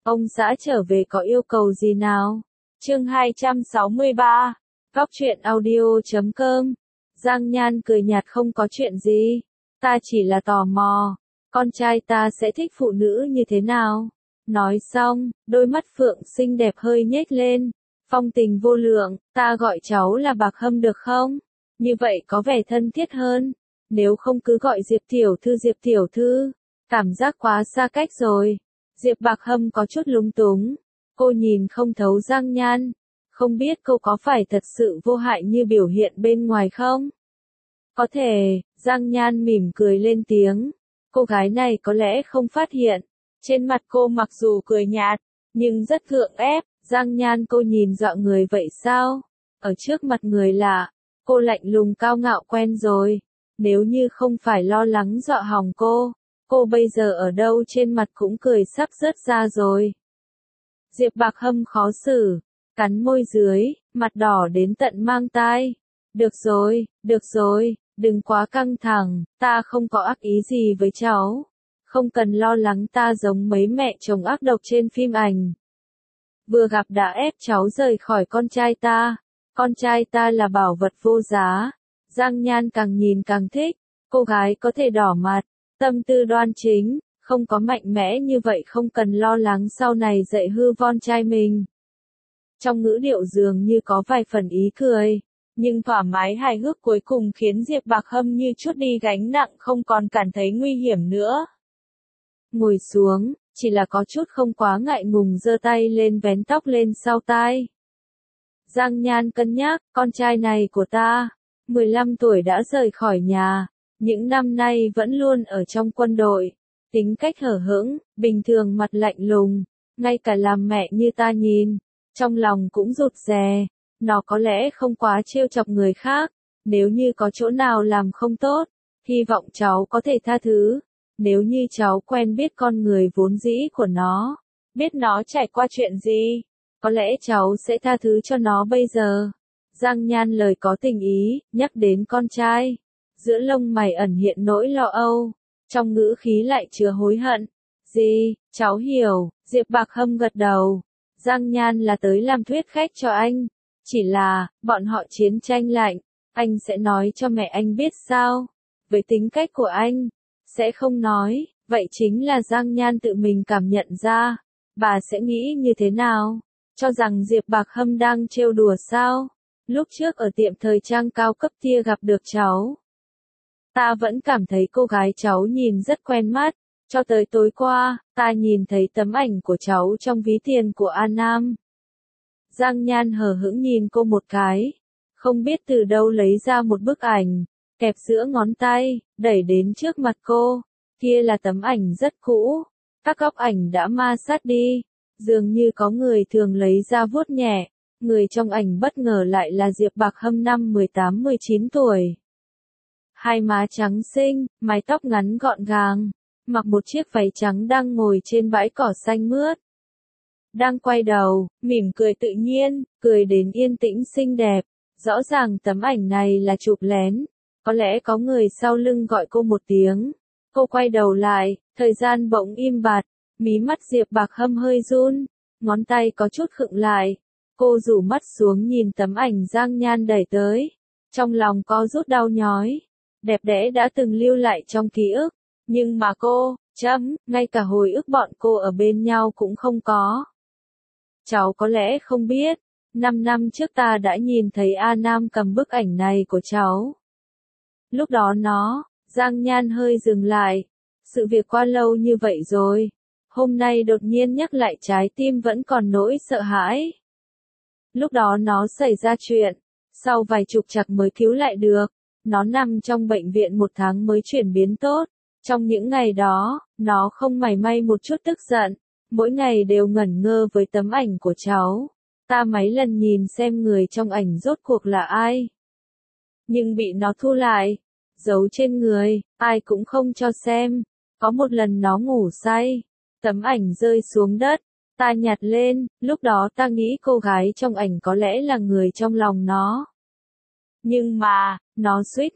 Ông xã trở về có yêu cầu gì nào? Chương 263. Góc truyện audio.com. Giang Nhan cười nhạt, không có chuyện gì. Ta chỉ là tò mò. Con trai ta sẽ thích phụ nữ như thế nào? Nói xong, đôi mắt phượng xinh đẹp hơi nhếch lên. Phong tình vô lượng, ta gọi cháu là Bạc Hâm được không? Như vậy có vẻ thân thiết hơn. Nếu không cứ gọi Diệp tiểu thư. Cảm giác quá xa cách rồi. Diệp Bạc Hâm có chút lúng túng. Cô nhìn không thấu Giang Nhan. Không biết cô có phải thật sự vô hại như biểu hiện bên ngoài không? Có thể, Giang Nhan mỉm cười lên tiếng. Cô gái này có lẽ không phát hiện. Trên mặt cô mặc dù cười nhạt, nhưng rất gượng ép. Giang Nhan, cô nhìn dọa người vậy sao? Ở trước mặt người lạ, cô lạnh lùng cao ngạo quen rồi. Nếu như không phải lo lắng dọa hỏng cô bây giờ ở đâu, trên mặt cũng cười sắp rớt ra rồi. Diệp Bạc Hâm khó xử, cắn môi dưới, mặt đỏ đến tận mang tai. Được rồi, đừng quá căng thẳng, ta không có ác ý gì với cháu. Không cần lo lắng ta giống mấy mẹ chồng ác độc trên phim ảnh. Vừa gặp đã ép cháu rời khỏi con trai ta. Con trai ta là bảo vật vô giá. Giang Nhan càng nhìn càng thích. Cô gái có thể đỏ mặt, tâm tư đoan chính, không có mạnh mẽ như vậy, không cần lo lắng sau này dạy hư con trai mình. Trong ngữ điệu dường như có vài phần ý cười, nhưng thoải mái hài hước cuối cùng khiến Diệp Bạc Hâm như chút đi gánh nặng, không còn cảm thấy nguy hiểm nữa. Ngồi xuống, chỉ là có chút không quá ngại ngùng giơ tay lên vén tóc lên sau tai. Giang Nhan cân nhắc, con trai này của ta, 15 tuổi đã rời khỏi nhà, những năm nay vẫn luôn ở trong quân đội, tính cách hở hững, bình thường mặt lạnh lùng, ngay cả làm mẹ như ta nhìn, trong lòng cũng rụt rè, nó có lẽ không quá trêu chọc người khác, nếu như có chỗ nào làm không tốt, hy vọng cháu có thể tha thứ. Nếu như cháu quen biết con người vốn dĩ của nó, biết nó trải qua chuyện gì, có lẽ cháu sẽ tha thứ cho nó bây giờ. Giang Nhan lời có tình ý, nhắc đến con trai. Giữa lông mày ẩn hiện nỗi lo âu, trong ngữ khí lại chứa hối hận. Gì, cháu hiểu, Diệp Bạc Hâm gật đầu. Giang Nhan là tới làm thuyết khách cho anh. Chỉ là, bọn họ chiến tranh lạnh, anh sẽ nói cho mẹ anh biết sao? Với tính cách của anh, sẽ không nói, vậy chính là Giang Nhan tự mình cảm nhận ra. Bà sẽ nghĩ như thế nào? Cho rằng Diệp Bạc Hâm đang trêu đùa sao? Lúc trước ở tiệm thời trang cao cấp kia gặp được cháu, ta vẫn cảm thấy cô gái cháu nhìn rất quen mắt, cho tới tối qua, ta nhìn thấy tấm ảnh của cháu trong ví tiền của An Nam. Giang Nhan hờ hững nhìn cô một cái, không biết từ đâu lấy ra một bức ảnh, kẹp giữa ngón tay, đẩy đến trước mặt cô. Kia là tấm ảnh rất cũ, các góc ảnh đã ma sát đi, dường như có người thường lấy ra vuốt nhẹ. Người trong ảnh bất ngờ lại là Diệp Bạc Hâm năm 18-19 tuổi. Hai má trắng xinh, mái tóc ngắn gọn gàng, mặc một chiếc váy trắng đang ngồi trên bãi cỏ xanh mướt. Đang quay đầu, mỉm cười tự nhiên, cười đến yên tĩnh xinh đẹp. Rõ ràng tấm ảnh này là chụp lén. Có lẽ có người sau lưng gọi cô một tiếng. Cô quay đầu lại, thời gian bỗng im bặt, mí mắt Diệp Bạc Hâm hơi run, ngón tay có chút khựng lại. Cô rủ mắt xuống nhìn tấm ảnh Giang Nhan đẩy tới, trong lòng có rút đau nhói. Đẹp đẽ đã từng lưu lại trong ký ức, nhưng mà cô, ngay cả hồi ức bọn cô ở bên nhau cũng không có. Cháu có lẽ không biết, 5 năm trước ta đã nhìn thấy A Nam cầm bức ảnh này của cháu. Lúc đó Giang Nhan hơi dừng lại, sự việc qua lâu như vậy rồi, hôm nay đột nhiên nhắc lại trái tim vẫn còn nỗi sợ hãi. Lúc đó nó xảy ra chuyện, sau vài trục trặc mới cứu lại được, nó nằm trong bệnh viện 1 tháng mới chuyển biến tốt. Trong những ngày đó, nó không mảy may một chút tức giận, mỗi ngày đều ngẩn ngơ với tấm ảnh của cháu. Ta mấy lần nhìn xem người trong ảnh rốt cuộc là ai, nhưng bị nó thu lại, giấu trên người, ai cũng không cho xem. Có một lần nó ngủ say, tấm ảnh rơi xuống đất, ta nhặt lên, lúc đó ta nghĩ cô gái trong ảnh có lẽ là người trong lòng nó. Nhưng mà, nó suýt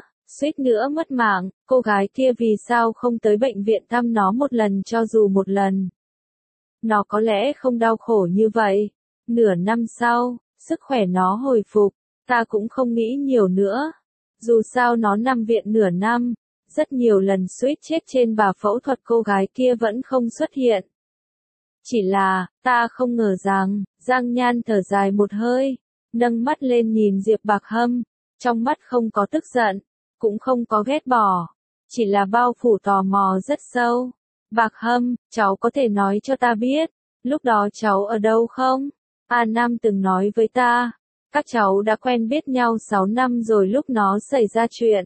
nữa mất mạng. Cô gái kia vì sao không tới bệnh viện thăm nó một lần, cho dù một lần. nó có lẽ không đau khổ như vậy. Nửa năm sau, sức khỏe nó hồi phục, ta cũng không nghĩ nhiều nữa. Dù sao nó nằm viện nửa năm, rất nhiều lần suýt chết trên bà phẫu thuật cô gái kia vẫn không xuất hiện. Chỉ là, ta không ngờ rằng, Giang Nhan thở dài một hơi, nâng mắt lên nhìn Diệp Bạc Hâm, trong mắt không có tức giận, cũng không có ghét bỏ, chỉ là bao phủ tò mò rất sâu. Bạc Hâm, cháu có thể nói cho ta biết, lúc đó cháu ở đâu không? A Nam từng nói với ta, các cháu đã quen biết nhau 6 năm rồi lúc nó xảy ra chuyện.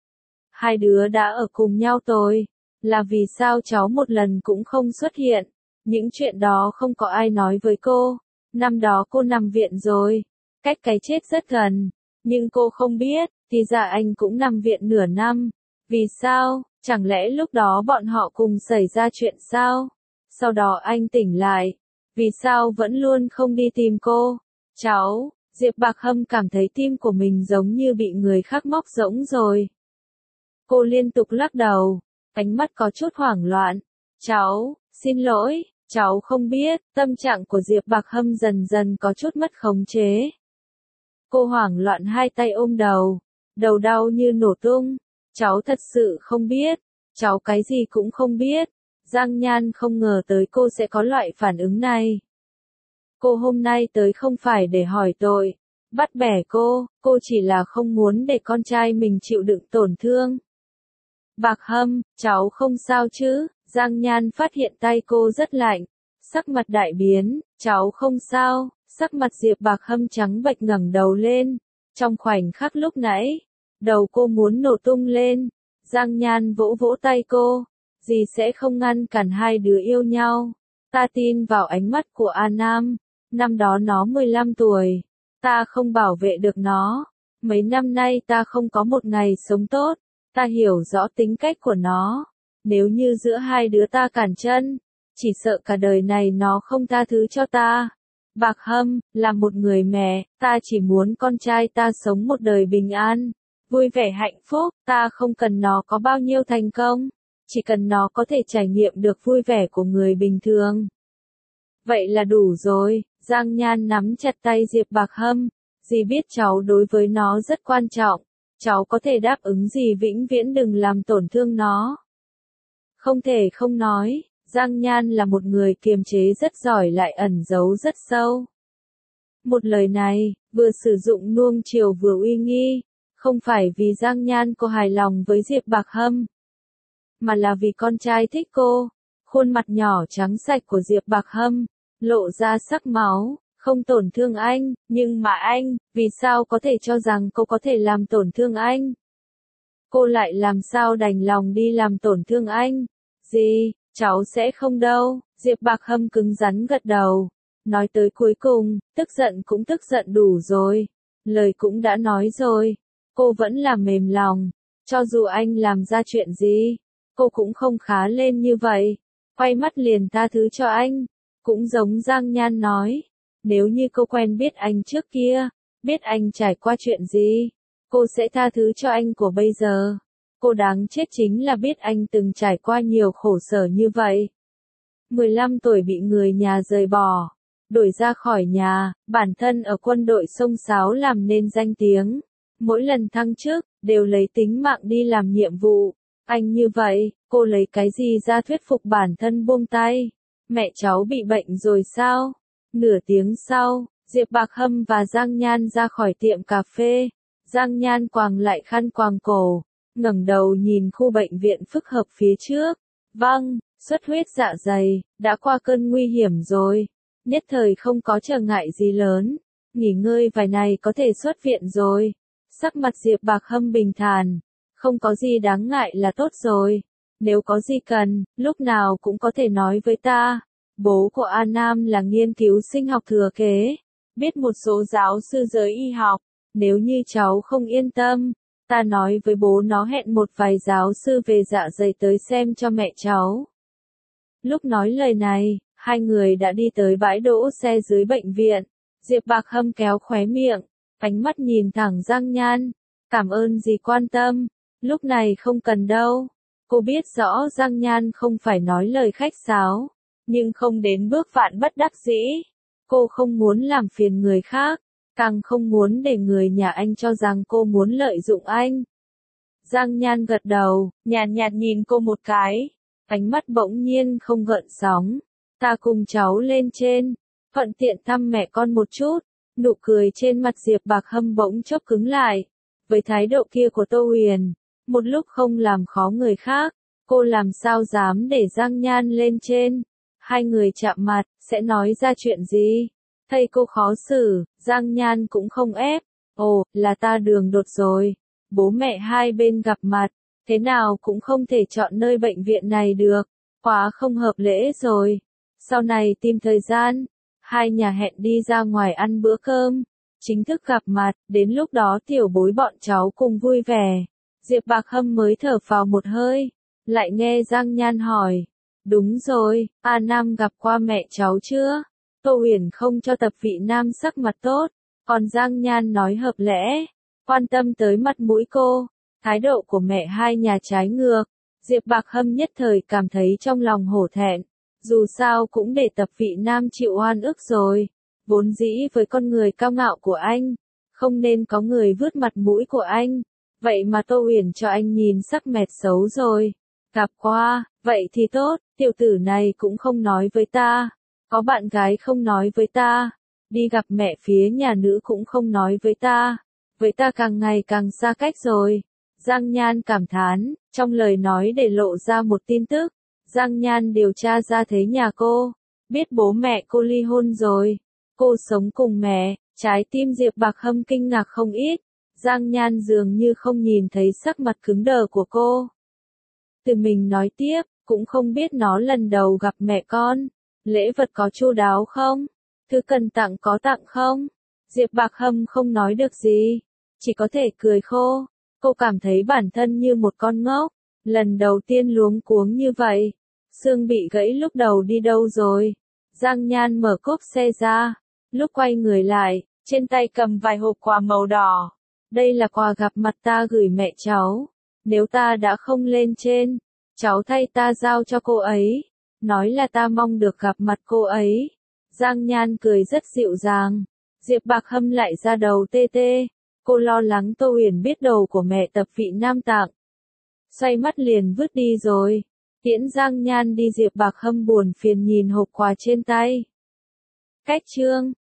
Hai đứa đã ở cùng nhau rồi, là vì sao cháu một lần cũng không xuất hiện? Những chuyện đó không có ai nói với cô. Năm đó cô nằm viện rồi, cách cái chết rất gần, nhưng cô không biết, thì ra anh cũng nằm viện nửa năm. Vì sao? Chẳng lẽ lúc đó bọn họ cùng xảy ra chuyện sao? Sau đó anh tỉnh lại, vì sao vẫn luôn không đi tìm cô? Cháu, Diệp Bạc Hâm cảm thấy tim của mình giống như bị người khác móc rỗng rồi. Cô liên tục lắc đầu, ánh mắt có chút hoảng loạn. Cháu, xin lỗi, cháu không biết. Tâm trạng của Diệp Bạc Hâm dần dần có chút mất khống chế. Cô hoảng loạn hai tay ôm đầu, đầu đau như nổ tung. Cháu thật sự không biết, cháu cái gì cũng không biết. Giang Nhan không ngờ tới cô sẽ có loại phản ứng này. Cô hôm nay tới không phải để hỏi tội, bắt bẻ cô chỉ là không muốn để con trai mình chịu đựng tổn thương. Bạc Hâm, cháu không sao chứ? Giang Nhan phát hiện tay cô rất lạnh, sắc mặt đại biến. Cháu không sao. Sắc mặt Diệp Bạc Hâm trắng bệch ngẩng đầu lên. Trong khoảnh khắc lúc nãy, đầu cô muốn nổ tung lên. Giang Nhan vỗ vỗ tay cô, dì sẽ không ngăn cản hai đứa yêu nhau. Ta tin vào ánh mắt của A Nam. Năm đó nó 15 tuổi, ta không bảo vệ được nó. Mấy năm nay ta không có một ngày sống tốt. Ta hiểu rõ tính cách của nó. Nếu như giữa hai đứa ta cản chân, chỉ sợ cả đời này nó không tha thứ cho ta. Bạc Hâm, là một người mẹ, ta chỉ muốn con trai ta sống một đời bình an, vui vẻ hạnh phúc. Ta không cần nó có bao nhiêu thành công, chỉ cần nó có thể trải nghiệm được vui vẻ của người bình thường. Vậy là đủ rồi. Giang Nhan nắm chặt tay Diệp Bạc Hâm. Dì biết cháu đối với nó rất quan trọng. Cháu có thể đáp ứng gì vĩnh viễn đừng làm tổn thương nó. Không thể không nói, Giang Nhan là một người kiềm chế rất giỏi lại ẩn giấu rất sâu. Một lời này, vừa sử dụng nuông chiều vừa uy nghi, không phải vì Giang Nhan cô hài lòng với Diệp Bạc Hâm, mà là vì con trai thích cô. Khuôn mặt nhỏ trắng sạch của Diệp Bạc Hâm, lộ ra sắc máu. Không tổn thương anh, nhưng mà anh, vì sao có thể cho rằng cô có thể làm tổn thương anh? Cô lại làm sao đành lòng đi làm tổn thương anh? Gì, cháu sẽ không đâu. Diệp Bạc Hâm cứng rắn gật đầu. Nói tới cuối cùng, tức giận cũng tức giận đủ rồi. Lời cũng đã nói rồi. Cô vẫn là mềm lòng. Cho dù anh làm ra chuyện gì, cô cũng không khá lên như vậy. Quay mắt liền tha thứ cho anh. Cũng giống Giang Nhan nói. Nếu như cô quen biết anh trước kia, biết anh trải qua chuyện gì, cô sẽ tha thứ cho anh của bây giờ. Cô đáng chết chính là biết anh từng trải qua nhiều khổ sở như vậy. 15 tuổi bị người nhà rời bỏ, đuổi ra khỏi nhà, bản thân ở quân đội xông xáo làm nên danh tiếng. Mỗi lần thăng chức, đều lấy tính mạng đi làm nhiệm vụ. Anh như vậy, cô lấy cái gì ra thuyết phục bản thân buông tay? Mẹ cháu bị bệnh rồi sao? Nửa tiếng sau, Diệp Bạc Hâm và Giang Nhan ra khỏi tiệm cà phê. Giang Nhan quàng lại khăn quàng cổ, ngẩng đầu nhìn khu bệnh viện phức hợp phía trước. Vâng, xuất huyết dạ dày, đã qua cơn nguy hiểm rồi. Nhất thời không có trở ngại gì lớn. Nghỉ ngơi vài ngày có thể xuất viện rồi. Sắc mặt Diệp Bạc Hâm bình thản. Không có gì đáng ngại là tốt rồi. Nếu có gì cần, lúc nào cũng có thể nói với ta. Bố của A Nam là nghiên cứu sinh học thừa kế, biết một số giáo sư giới y học. Nếu như cháu không yên tâm, ta nói với bố nó hẹn một vài giáo sư về dạ dày tới xem cho mẹ cháu. Lúc nói lời này, hai người đã đi tới bãi đỗ xe dưới bệnh viện. Diệp Bạc Hâm kéo khóe miệng, ánh mắt nhìn thẳng Giang Nhan. Cảm ơn dì quan tâm, lúc này không cần đâu. Cô biết rõ Giang Nhan không phải nói lời khách sáo. nhưng không đến bước vạn bất đắc dĩ. Cô không muốn làm phiền người khác, càng không muốn để người nhà anh cho rằng cô muốn lợi dụng anh. Giang Nhan gật đầu, nhàn nhạt nhìn cô một cái, ánh mắt bỗng nhiên không gợn sóng. Ta cùng cháu lên trên, thuận tiện thăm mẹ con một chút. Nụ cười trên mặt Diệp Bạc Hâm bỗng chốc cứng lại. Với thái độ kia của Tô Huyền, một lúc không làm khó người khác, cô làm sao dám để Giang Nhan lên trên. Hai người chạm mặt, sẽ nói ra chuyện gì? Thấy cô khó xử, Giang Nhan cũng không ép. Ồ, là ta đường đột rồi. Bố mẹ hai bên gặp mặt, thế nào cũng không thể chọn nơi bệnh viện này được. Quá không hợp lễ rồi. Sau này tìm thời gian, hai nhà hẹn đi ra ngoài ăn bữa cơm. Chính thức gặp mặt, đến lúc đó tiểu bối bọn cháu cùng vui vẻ. Diệp Bạc Hâm mới thở phào một hơi, lại nghe Giang Nhan hỏi. Đúng rồi, A Nam gặp qua mẹ cháu chưa? Tô Huyền không cho Tập Vị Nam sắc mặt tốt, còn Giang Nhan nói hợp lẽ, quan tâm tới mặt mũi cô, thái độ của mẹ hai nhà trái ngược. Diệp Bạc Hâm nhất thời cảm thấy trong lòng hổ thẹn, dù sao cũng để Tập Vị Nam chịu oan ức rồi. Vốn dĩ với con người cao ngạo của anh, không nên có người vứt mặt mũi của anh, vậy mà Tô Huyền cho anh nhìn sắc mẹt xấu rồi. Gặp qua, vậy thì tốt, tiểu tử này cũng không nói với ta, có bạn gái không nói với ta, đi gặp mẹ phía nhà nữ cũng không nói với ta càng ngày càng xa cách rồi. Giang Nhan cảm thán, trong lời nói để lộ ra một tin tức. Giang Nhan điều tra ra thấy nhà cô, biết bố mẹ cô ly hôn rồi, cô sống cùng mẹ, trái tim Diệp Bạc Hâm kinh ngạc không ít. Giang Nhan dường như không nhìn thấy sắc mặt cứng đờ của cô. Từ mình nói tiếp, cũng không biết nó lần đầu gặp mẹ con, lễ vật có chu đáo không? Thứ cần tặng có tặng không? Diệp Bạc Hâm không nói được gì, chỉ có thể cười khô. Cô cảm thấy bản thân như một con ngốc, lần đầu tiên luống cuống như vậy. Xương bị gãy lúc đầu đi đâu rồi? Giang Nhan mở cốp xe ra, lúc quay người lại, trên tay cầm vài hộp quà màu đỏ. Đây là quà gặp mặt ta gửi mẹ cháu, nếu ta đã không lên trên, cháu thay ta giao cho cô ấy, nói là ta mong được gặp mặt cô ấy. Giang Nhan cười rất dịu dàng, Diệp Bạc Hâm lại ra đầu tê tê, cô lo lắng Tô Huyền biết đồ của mẹ Tập Vị Nam tặng. Xoay mắt liền vứt đi rồi, tiễn Giang Nhan đi. Diệp Bạc Hâm buồn phiền nhìn hộp quà trên tay. Cách chương